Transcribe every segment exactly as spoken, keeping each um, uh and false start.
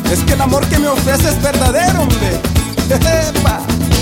Es que el amor que me ofrece es verdadero, hombre. ¡Epa!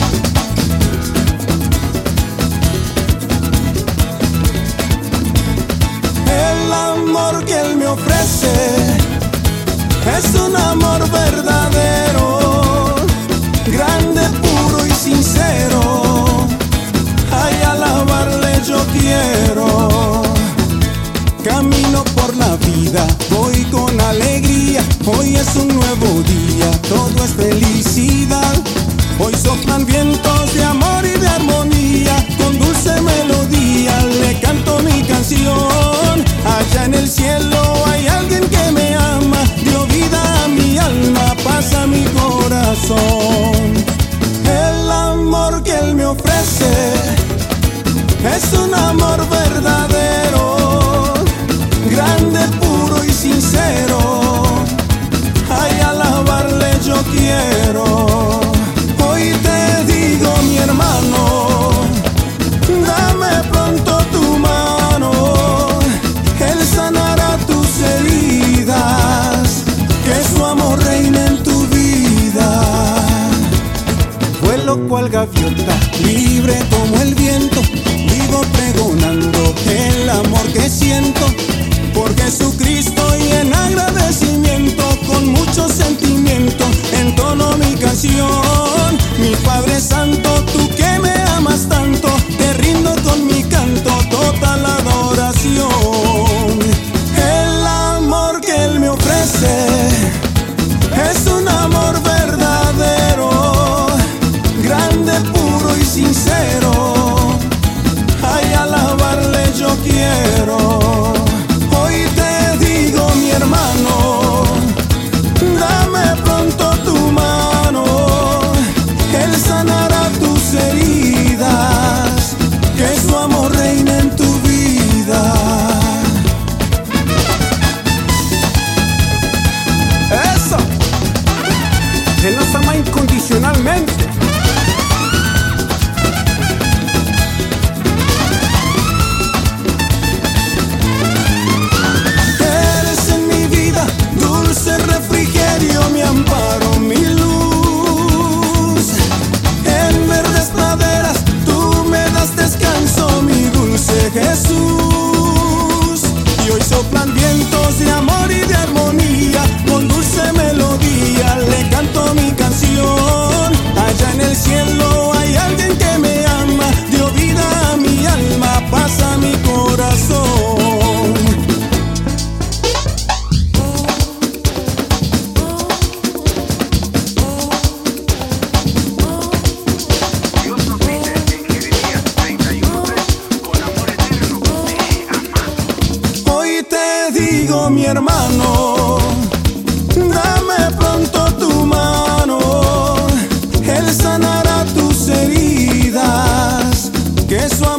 El amor que él me ofrece es un amor verdadero, grande, puro y sincero. Ay, alabarle yo quiero. Camino por la vida, voy con alegría. Hoy es un nuevo día, todo es felicidad. Hoy soplan vientos de amor y de armonía. Con dulce melodía le canto mi canción. Allá en el cielo hay alguien que me ama. Dio vida a mi alma, paz a mi corazón. El amor que él me ofrece es un amor verdadero, grande, puro y sincero. Ay, alabarle yo quiero. Hoy te digo, mi hermano, dame pronto tu mano. Él sanará tus heridas, que su amor reine en tu vida. Vuelo cual gaviota, libre como el viento. Vivo pregonando el amor que siento por Jesucristo y en agradecimiento, con mucho sentimiento entono mi canción. Mi Padre Santo, tú que me amas tanto, te rindo con mi canto total adoración. El amor que él me ofrece es un amor verdadero, grande, puro y sincero. Ay, alabarle yo quiero. Hoy te digo, mi hermano, dame pronto tu mano. Él sanará tus heridas, que su amor reine en tu vida. Eso. Él nos ama incondicionalmente. Refrigerio, mi amparo, mi luz. En verdes praderas tú me das descanso, mi dulce Jesús. Y hoy soplan vientos de amor y de armonía. Con dulce melodía le canto mi canción. Allá en el cielo hay alguien que me ama. Dio vida a mi alma, paz a mi corazón. Digo, mi hermano, dame pronto tu mano. Él sanará tus heridas, que su